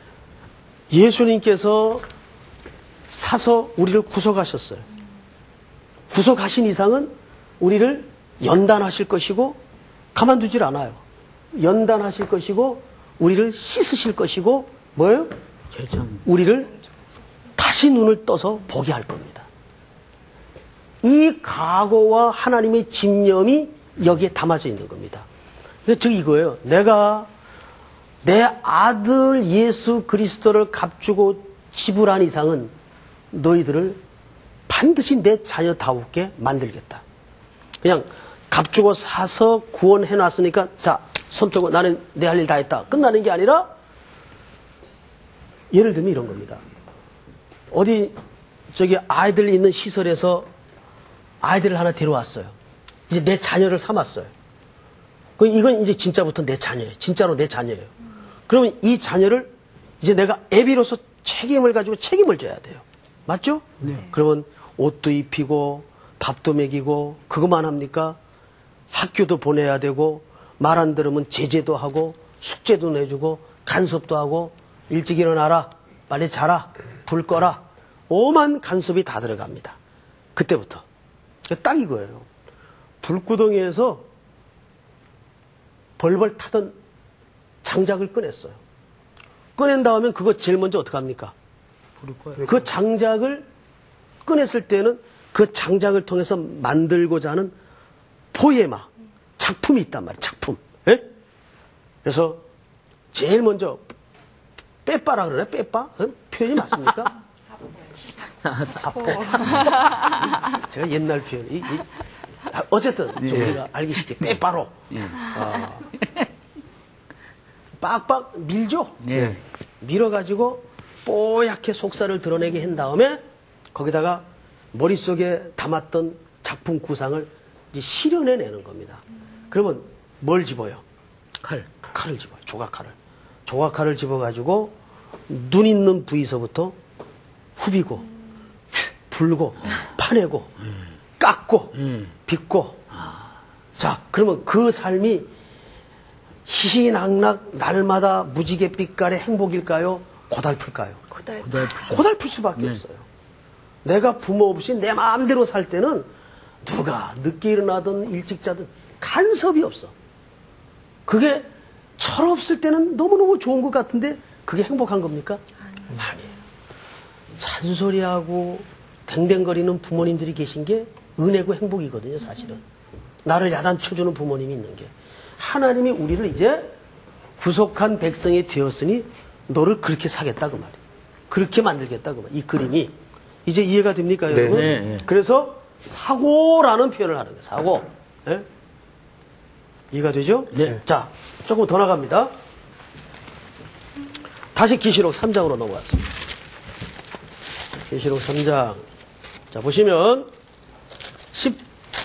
예수님께서 사서 우리를 구속하셨어요. 구속하신 이상은 우리를 연단하실 것이고 가만두질 않아요. 연단하실 것이고 우리를 씻으실 것이고 뭐예요? 재창. 우리를 다시 눈을 떠서 보게 할 겁니다. 이 각오와 하나님의 집념이 여기에 담아져 있는 겁니다. 즉 이거예요. 내가 내 아들 예수 그리스도를 값주고 지불한 이상은 너희들을 반드시 내 자녀다우게 만들겠다. 그냥 값주고 사서 구원해놨으니까 자, 손 펴고 나는 내 할 일 다 했다. 끝나는 게 아니라 예를 들면 이런 겁니다. 어디 저기 아이들 있는 시설에서 아이들을 하나 데려왔어요. 이제 내 자녀를 삼았어요. 그럼 이건 이제 진짜부터 내 자녀예요. 진짜로 내 자녀예요. 그러면 이 자녀를 이제 내가 애비로서 책임을 가지고 책임을 져야 돼요. 맞죠? 네. 그러면 옷도 입히고 밥도 먹이고 그것만 합니까? 학교도 보내야 되고 말 안 들으면 제재도 하고 숙제도 내주고 간섭도 하고 일찍 일어나라, 빨리 자라, 불 꺼라, 오만 간섭이 다 들어갑니다. 그때부터. 딱 이거예요. 불구덩이에서 벌벌 타던 장작을 꺼냈어요. 꺼낸 다음에 그거 제일 먼저 어떻게 합니까? 그 장작을 꺼냈을 때는 그 장작을 통해서 만들고자 하는 포에마, 작품이 있단 말이에요. 작품. 예? 그래서 제일 먼저 빼빠라 그러네. 빼빠? 어? 표현이 맞습니까? 사포. 제가 옛날 표현. 이, 이, 어쨌든 좀 예. 우리가 알기 쉽게 빼빠로. 예. 아, 빡빡 밀죠. 예. 밀어가지고 뽀얗게 속살을 드러내게 한 다음에 거기다가 머릿속에 담았던 작품 구상을 이제 실현해내는 겁니다. 그러면 뭘 집어요? 칼. 칼을 집어요. 조각칼을. 조각칼을 집어가지고 눈 있는 부위서부터 후비고 불고 파내고 깎고 빚고 자 그러면 그 삶이 희희낙낙 날마다 무지개 빛깔의 행복일까요? 고달플까요? 고달프. 고달플 수밖에 네. 없어요. 내가 부모 없이 내 마음대로 살 때는 누가 늦게 일어나든 일찍 자든 간섭이 없어. 그게 철없을 때는 너무너무 좋은 것 같은데 그게 행복한 겁니까? 아니에요. 잔소리하고 댕댕거리는 부모님들이 계신 게 은혜고 행복이거든요, 사실은. 나를 야단쳐주는 부모님이 있는 게. 하나님이 우리를 이제 구속한 백성이 되었으니 너를 그렇게 사겠다 그 말이에요. 그렇게 만들겠다 그 말이에요. 이 그림이. 이제 이해가 됩니까, 네. 여러분? 네, 네. 그래서 사고라는 표현을 하는 거예요. 사고. 네? 이해가 되죠? 네. 자, 조금 더 나갑니다. 다시 계시록 삼 장으로 넘어갔습니다. 계시록 삼 장. 자, 보시면 십구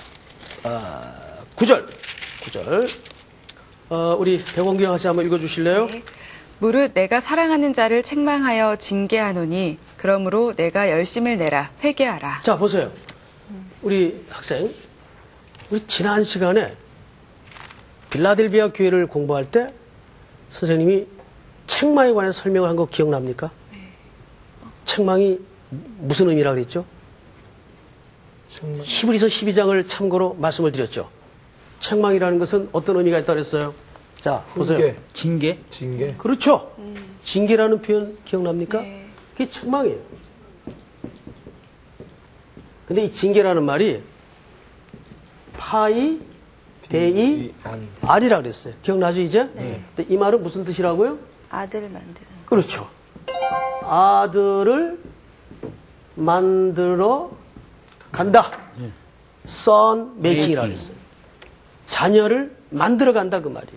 절. 구 절. 어, 우리 백원경 학생 한번 읽어 주실래요? 네. 무릇 내가 사랑하는 자를 책망하여 징계하노니 그러므로 내가 열심을 내라. 회개하라. 자, 보세요. 우리 학생, 우리 지난 시간에 빌라델비아 교회를 공부할 때 선생님이 책망에 관해서 설명을 한 거 기억납니까? 네. 책망이 무슨 의미라고 그랬죠? 정말. 히브리서 십이 장을 참고로 말씀을 드렸죠. 책망이라는 것은 어떤 의미가 있다고 그랬어요? 자, 보세요. 징계. 징계? 징계. 그렇죠. 징계라는 표현 기억납니까? 네. 그게 책망이에요. 근데 이 징계라는 말이 파이, 데이, 안. 알이라 그랬어요. 기억나죠, 이제? 네. 근데 이 말은 무슨 뜻이라고요? 아들 만드는. 그렇죠. 아들을 만들어 간다. son making이라고 그랬어요. 자녀를 만들어 간다 그 말이에요.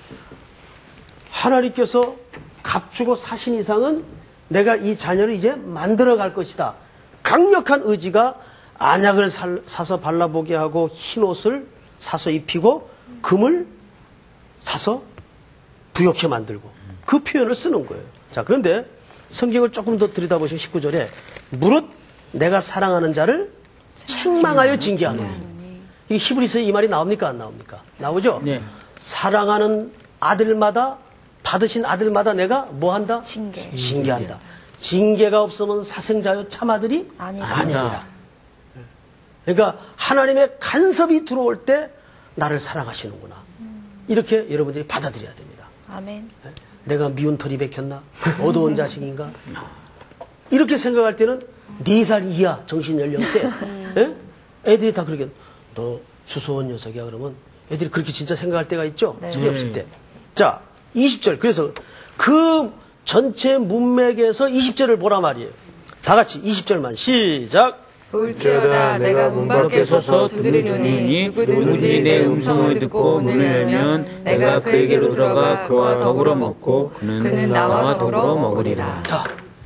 하나님께서 값주고 사신 이상은 내가 이 자녀를 이제 만들어 갈 것이다. 강력한 의지가 안약을 살, 사서 발라보게 하고 흰 옷을 사서 입히고 금을 사서 부욕해 만들고 그 표현을 쓰는 거예요. 자, 그런데 성경을 조금 더 들여다보시면 십구 절에 무릇 내가 사랑하는 자를 책망하여 징계하노니. 이게 히브리서에 이 말이 나옵니까? 안 나옵니까? 나오죠? 네. 사랑하는 아들마다 받으신 아들마다 내가 뭐 한다? 징계. 징계한다. 징계가 없으면 사생자요 참아들이 아니다. 아니라. 그러니까 하나님의 간섭이 들어올 때 나를 사랑하시는구나. 이렇게 여러분들이 받아들여야 됩니다. 아멘. 내가 미운 털이 박혔나? 어두운 자식인가? 이렇게 생각할 때는 네 살 이하 정신 연령대 예? 애들이 다 그러게 너 주소원 녀석이야 그러면 애들이 그렇게 진짜 생각할 때가 있죠. 네. 전혀 없을 때. 자, 이십 절. 그래서 그 전체 문맥에서 이십 절을 보라 말이에요. 다 같이 이십 절만 시작. 볼지어다 내가 문 밖에 서서 두드리노니 누구든지 내 음성을 듣고 문을 열면 내가 그에게로 들어가 그와 더불어 먹고 그는 나와 더불어 먹으리라. 자,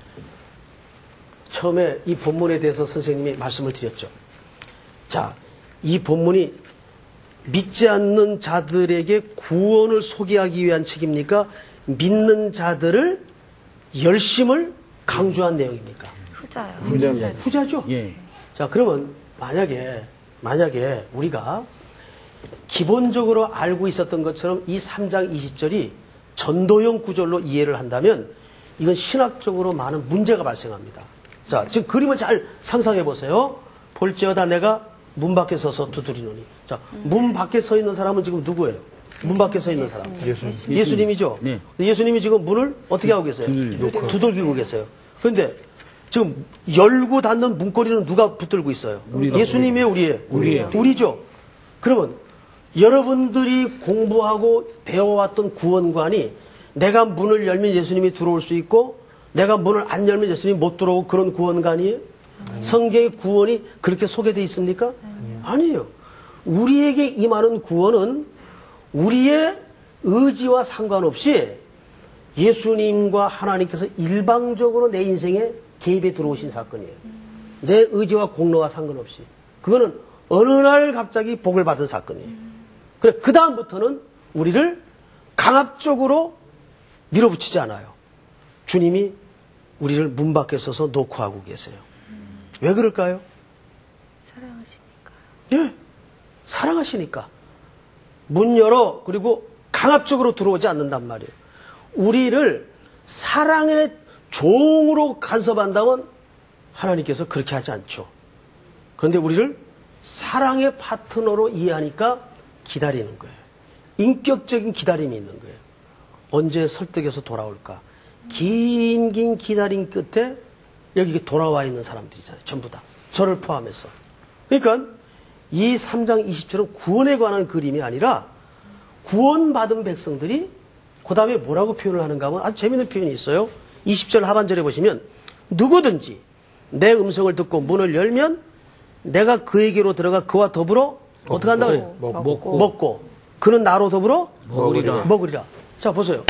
처음에 이 본문에 대해서 선생님이 말씀을 드렸죠. 자, 이 본문이 믿지 않는 자들에게 구원을 소개하기 위한 책입니까? 믿는 자들을 열심을 강조한 내용입니까? 후자요. 후자입니다. 후자죠? 예. 자, 그러면 만약에, 만약에 우리가 기본적으로 알고 있었던 것처럼 이 삼 장 이십 절이 전도형 구절로 이해를 한다면 이건 신학적으로 많은 문제가 발생합니다. 자, 지금 그림을 잘 상상해 보세요. 볼지어다 내가 문 밖에 서서 두드리노니. 자, 문 밖에 서 있는 사람은 지금 누구예요? 문 밖에 서 있는 사람. 예수님. 예수님이죠? 네. 예수님이 지금 문을 어떻게 하고 계세요? 두들기고. 두들기고 계세요. 그런데 지금 열고 닫는 문고리는 누가 붙들고 있어요? 우리가. 예수님이에요, 우리예요? 우리예요. 우리죠. 그러면 여러분들이 공부하고 배워왔던 구원관이 내가 문을 열면 예수님이 들어올 수 있고 내가 문을 안 열면 예수님이 못 들어오고 그런 구원관이에요? 성경의 구원이 그렇게 소개되어 있습니까? 아니에요. 우리에게 임하는 구원은 우리의 의지와 상관없이 예수님과 하나님께서 일방적으로 내 인생에 개입에 들어오신 사건이에요. 내 의지와 공로와 상관없이. 그거는 어느 날 갑자기 복을 받은 사건이에요. 그래, 그 다음부터는 우리를 강압적으로 밀어붙이지 않아요. 주님이 우리를 문 밖에 서서 놓고 하고 계세요. 왜 그럴까요? 사랑하시니까. 예, 사랑하시니까. 문 열어, 그리고 강압적으로 들어오지 않는단 말이에요. 우리를 사랑의 종으로 간섭한다면 하나님께서 그렇게 하지 않죠. 그런데 우리를 사랑의 파트너로 이해하니까 기다리는 거예요. 인격적인 기다림이 있는 거예요. 언제 설득해서 돌아올까? 긴 긴 기다림 끝에 여기 돌아와 있는 사람들이잖아요. 전부 다. 저를 포함해서. 그러니까 이 삼 장 이십 절은 구원에 관한 그림이 아니라 구원받은 백성들이 그 다음에 뭐라고 표현을 하는가 하면 아주 재밌는 표현이 있어요. 이십 절 하반절에 보시면 누구든지 내 음성을 듣고 문을 열면 내가 그에게로 들어가 그와 더불어 어떻게 한다 그래요? 먹고. 먹고. 먹고. 그는 나로 더불어 먹으리라. 먹으리라. 자, 보세요.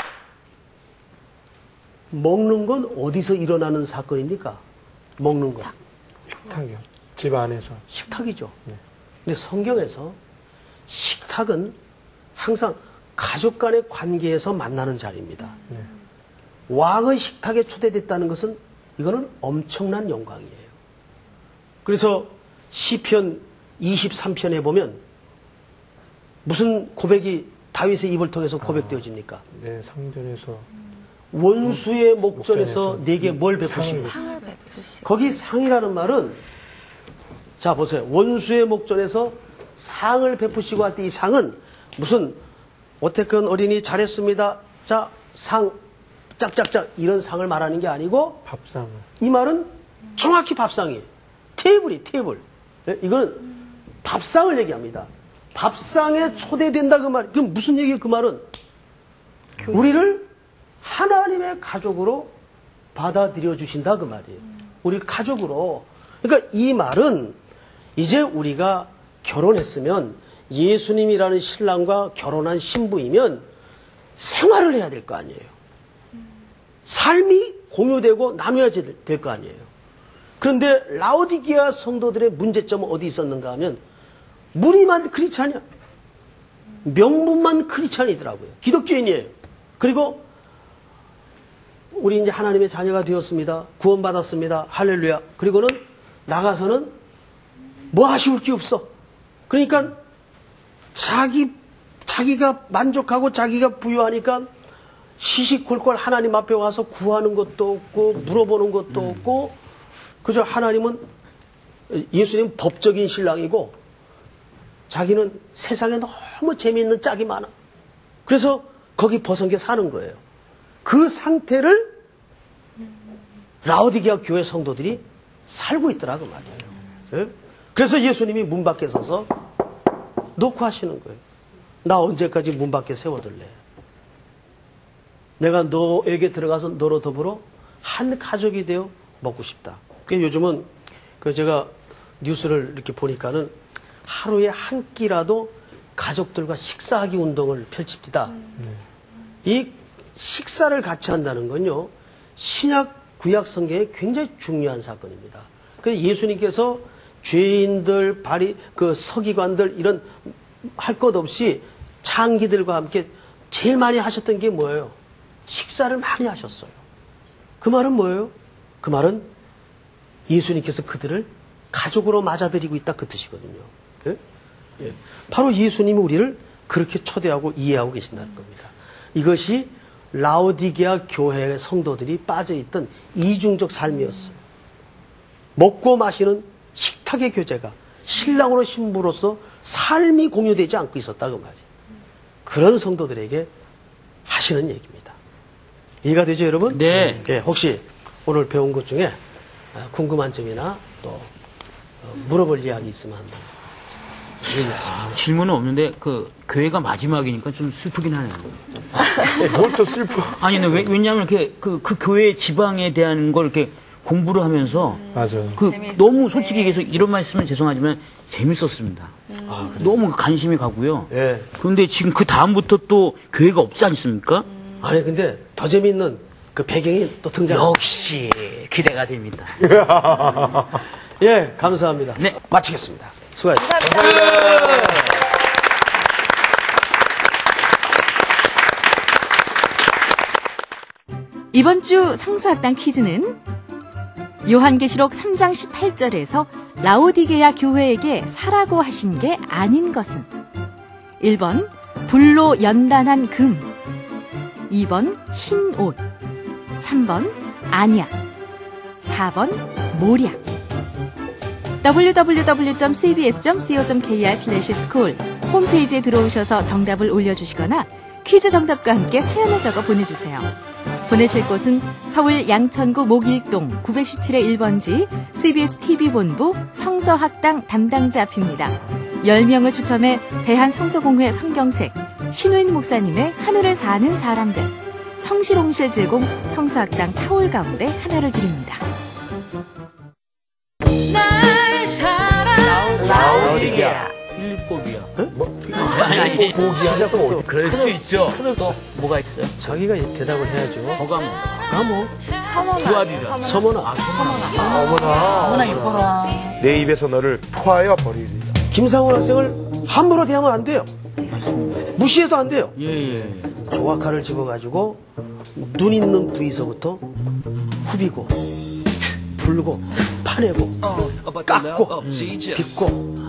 먹는 건 어디서 일어나는 사건입니까? 먹는 건. 식탁이요. 집 안에서. 식탁이죠. 근데 성경에서 식탁은 항상 가족 간의 관계에서 만나는 자리입니다. 왕의 식탁에 초대됐다는 것은 이거는 엄청난 영광이에요. 그래서 시편 이십삼 편에 보면 무슨 고백이 다윗의 입을 통해서 고백되어집니까? 네, 상전에서 원수의 목전에서 목전에서 내게 뭘 베푸시고 상을 베푸시고. 거기 상이라는 말은 자 보세요. 원수의 목전에서 상을 베푸시고 할 때 이 상은 무슨 오태근 어린이 잘했습니다. 자, 상 짝짝짝 이런 상을 말하는 게 아니고 밥상을. 이 말은 정확히 밥상이에요. 테이블이 테이블. 네? 이거는 밥상을 얘기합니다. 밥상에 초대된다 그 말. 그 무슨 얘기예요? 그 말은 우리를 하나님의 가족으로 받아들여 주신다 그 말이에요. 우리 가족으로. 그러니까 이 말은 이제 우리가 결혼했으면 예수님이라는 신랑과 결혼한 신부이면 생활을 해야 될 거 아니에요. 삶이 공유되고 나눠야 될 거 아니에요. 그런데 라오디게아 성도들의 문제점은 어디 있었는가 하면 무리만 크리스찬이야. 명분만 크리스찬이더라고요. 기독교인이에요. 그리고 우리 이제 하나님의 자녀가 되었습니다. 구원받았습니다. 할렐루야. 그리고는 나가서는 뭐 아쉬울 게 없어. 그러니까 자기, 자기가 만족하고 자기가 부유하니까 시시콜콜 하나님 앞에 와서 구하는 것도 없고 물어보는 것도 음. 없고 그저 하나님은 예수님 법적인 신랑이고 자기는 세상에 너무 재미있는 짝이 많아. 그래서 거기 벗어게 사는 거예요. 그 상태를 라오디게아 교회 성도들이 살고 있더라고 말이에요. 예? 그래서 예수님이 문 밖에 서서 놓고 하시는 거예요. 나 언제까지 문 밖에 세워둘래? 내가 너에게 들어가서 너로 더불어 한 가족이 되어 먹고 싶다. 요즘은 그 제가 뉴스를 이렇게 보니까는 하루에 한 끼라도 가족들과 식사하기 운동을 펼칩니다. 음. 이 식사를 같이 한다는 건요, 신약 구약 성경에 굉장히 중요한 사건입니다. 그래서 예수님께서 죄인들, 바리, 그 서기관들 이런 할 것 없이 창기들과 함께 제일 많이 하셨던 게 뭐예요? 식사를 많이 하셨어요. 그 말은 뭐예요? 그 말은 예수님께서 그들을 가족으로 맞아들이고 있다 그 뜻이거든요. 예? 예. 바로 예수님이 우리를 그렇게 초대하고 이해하고 계신다는 겁니다. 이것이 라오디게아 교회의 성도들이 빠져있던 이중적 삶이었어요. 먹고 마시는 식탁의 교제가 신랑으로 신부로서 삶이 공유되지 않고 있었다 그 말이에요. 그런 성도들에게 하시는 얘기입니다. 이해가 되죠 여러분? 네. 예, 혹시 오늘 배운 것 중에 궁금한 점이나 또 물어볼 이야기 있으면 한번 얘기하시죠. 아, 질문은 없는데 그 교회가 마지막이니까 좀 슬프긴 하네요. 뭘 또 슬퍼. 아니, 근데 왜, 왜냐하면 이렇게 그, 그 교회 지방에 대한 걸 이렇게 공부를 하면서 맞아요. 그 재미있었는데. 너무 솔직히 얘기해서 이런 말 쓰면 죄송하지만 재밌었습니다. 아, 그래요? 너무 관심이 가고요. 예. 그런데 지금 그 다음부터 또 교회가 없지 않습니까? 아니 근데 더 재미있는 그 배경이 또 등장. 역시 기대가 됩니다. 예, 감사합니다. 네. 마치겠습니다. 수고하셨습니다. 이번 주 성서학당 퀴즈는 요한계시록 삼 장 십팔 절에서 라오디게아 교회에게 사라고 하신 게 아닌 것은 일 번 불로 연단한 금, 이 번 흰 옷, 삼 번 안약, 사 번 모략. 더블유 더블유 더블유 점 씨비에스 점 씨오 점 케이알 슬래시 스쿨 홈페이지에 들어오셔서 정답을 올려주시거나 퀴즈 정답과 함께 사연을 적어 보내주세요. 보내실 곳은 서울 양천구 목일동 구백십칠의 일 번지 씨비에스 티비 본부 성서학당 담당자 앞입니다. 열 명을 추첨해 대한성서공회 성경책 신우인 목사님의 하늘을 사는 사람들 청실홍실 제공 성서학당 타올 가운데 하나를 드립니다. 날 사랑 라오디게아. 필립법이야. 뭐? 아니, 아니. 시작부터 그럴 수 있죠. 또 뭐가 있어요? 자기가 대답을 해야죠. 뭐가 뭐? 가모, 구합이라. 서머나. 어머나. 어머나 이뻐라. 내 입에서 너를 토하여 버리리. 김상훈 학생을 함부로 대하면 안 돼요. 무시해도 안 돼요. 예, 예. 조각칼을 집어가지고 눈 있는 부위서부터 후비고 불고 파내고 깎고 빚고